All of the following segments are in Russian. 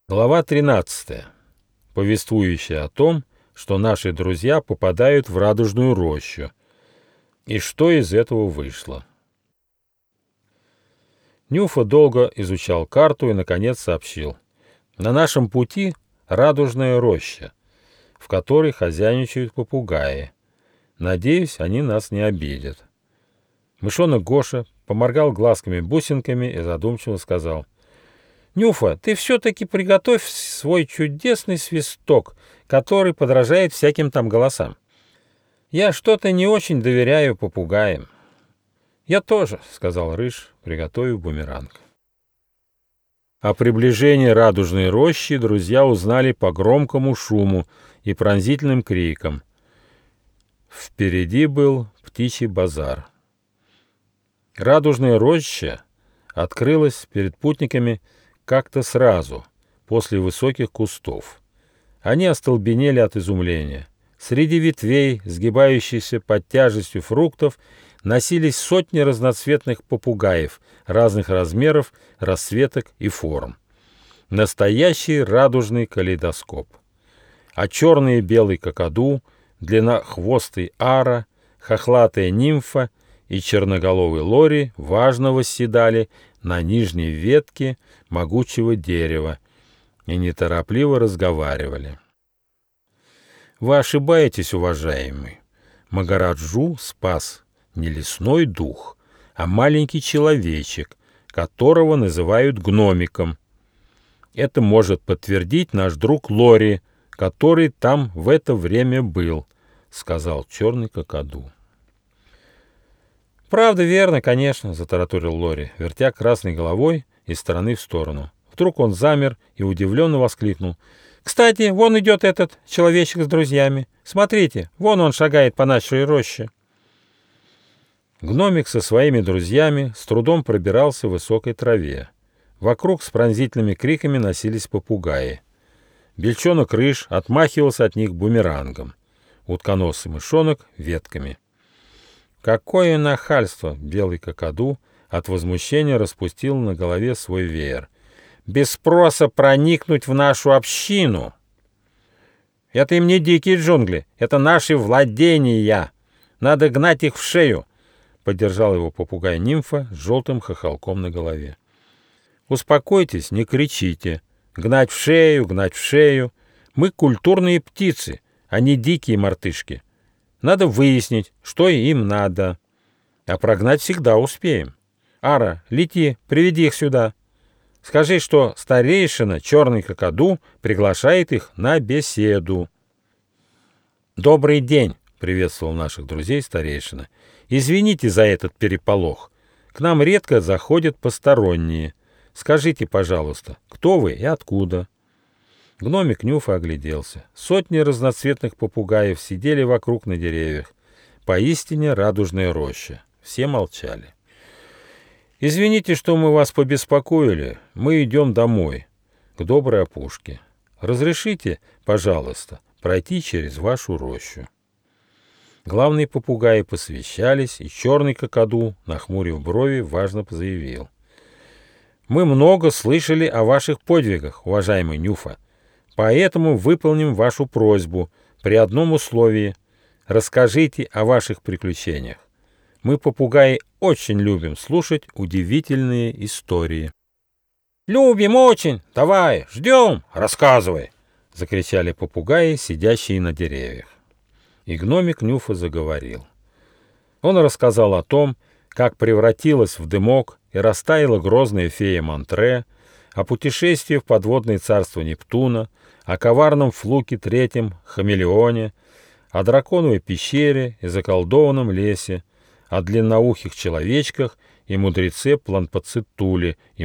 Глава 13, повествующая о том, что наши друзья попадают в радужную рощу, и что из этого вышло. Нюфа долго изучал карту и, наконец, сообщил: на нашем пути радужная роща, в которой хозяйничают попугаи. Надеюсь, они нас не обидят. Мышонок Гоша поморгал глазками-бусинками и задумчиво сказал: «Нюфа, ты все-таки приготовь свой чудесный свисток, который подражает всяким там голосам. Я что-то не очень доверяю попугаям». «Я тоже», — сказал Рыж, приготовив бумеранг. О приближении радужной рощи друзья узнали по громкому шуму и пронзительным крикам. Впереди был птичий базар. Радужная роща открылась перед путниками как-то сразу, после высоких кустов. Они остолбенели от изумления. Среди ветвей, сгибающихся под тяжестью фруктов, носились сотни разноцветных попугаев разных размеров, расцветок и форм. Настоящий радужный калейдоскоп. А черный и белый какаду, длиннохвостый ара, хохлатая нимфа и черноголовый лори важно восседали на нижней ветке могучего дерева и неторопливо разговаривали. Вы ошибаетесь, уважаемый. Магараджу спас не лесной дух, а маленький человечек, которого называют гномиком. Это может подтвердить наш друг Лори, который там в это время был, сказал черный какаду. «Правда, верно, конечно», — затараторил Лори, вертя красной головой из стороны в сторону. Вдруг он замер и удивленно воскликнул: «Кстати, вон идет этот человечек с друзьями. Смотрите, вон он шагает по нашей роще». Гномик со своими друзьями с трудом пробирался в высокой траве. Вокруг с пронзительными криками носились попугаи. Бельчонок Рыж отмахивался от них бумерангом, утконосый мышонок — ветками. Какое нахальство! Белый какаду от возмущения распустил на голове свой веер. Без спроса проникнуть в нашу общину! Это им не дикие джунгли, это наши владения. Надо гнать их в шею, поддержал его попугай-нимфа с желтым хохолком на голове. Успокойтесь, не кричите. Гнать в шею, гнать в шею. Мы культурные птицы, а не дикие мартышки. Надо выяснить, что им надо. А прогнать всегда успеем. Ара, лети, приведи их сюда. Скажи, что старейшина черный какаду приглашает их на беседу. «Добрый день», — приветствовал наших друзей старейшина. «Извините за этот переполох. К нам редко заходят посторонние. Скажите, пожалуйста, кто вы и откуда?» Гномик Нюфа огляделся. Сотни разноцветных попугаев сидели вокруг на деревьях. Поистине радужная роща. Все молчали. «Извините, что мы вас побеспокоили. Мы идем домой, к доброй опушке. Разрешите, пожалуйста, пройти через вашу рощу». Главные попугаи посвящались, и черный какаду, нахмурив брови, важно заявил: «Мы много слышали о ваших подвигах, уважаемый Нюфа. Поэтому выполним вашу просьбу при одном условии. Расскажите о ваших приключениях. Мы, попугаи, очень любим слушать удивительные истории». «Любим очень! Давай, ждем! Рассказывай!» — закричали попугаи, сидящие на деревьях. И гномик Нюфа заговорил. Он рассказал о том, как превратилась в дымок и растаяла грозная фея Монтре, о путешествии в подводное царство Нептуна, о коварном Флуке III, хамелеоне, о драконовой пещере и заколдованном лесе, о длинноухих человечках и мудреце Планпацитуле и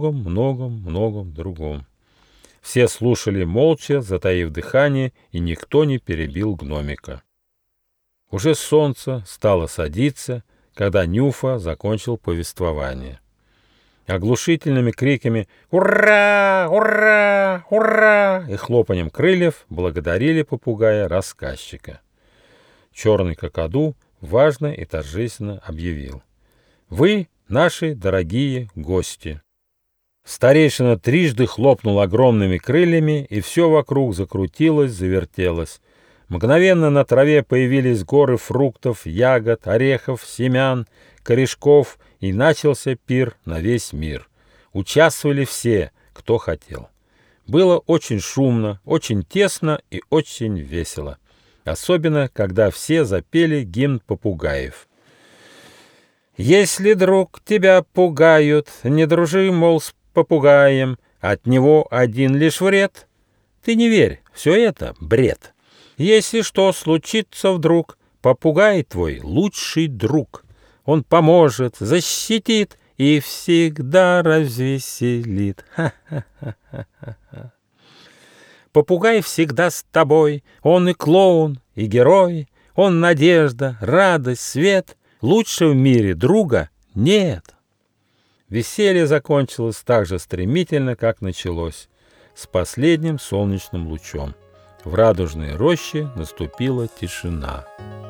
многом другом. Все слушали молча, затаив дыхание, и никто не перебил гномика. Уже солнце стало садиться, когда Нюфа закончил повествование. Оглушительными криками «Ура! Ура! Ура!» и хлопанием крыльев благодарили попугая-рассказчика. Черный какаду важно и торжественно объявил: «Вы наши дорогие гости. Старейшина трижды хлопнул огромными крыльями, и все вокруг закрутилось, завертелось. Мгновенно на траве появились горы фруктов, ягод, орехов, семян, корешков, и начался пир на весь мир. Участвовали все, кто хотел. Было очень шумно, очень тесно и очень весело. Особенно, когда все запели гимн попугаев. «Если, друг, тебя пугают, не дружи, мол, с попугаем, от него один лишь вред. Ты не верь, все это бред. Если что случится вдруг, попугай твой лучший друг. Он поможет, защитит и всегда развеселит. Ха-ха-ха-ха-ха. Попугай всегда с тобой, он и клоун, и герой, он надежда, радость, свет. Лучше в мире друга нет». Веселье закончилось так же стремительно, как началось, с последним солнечным лучом. В радужной роще наступила тишина.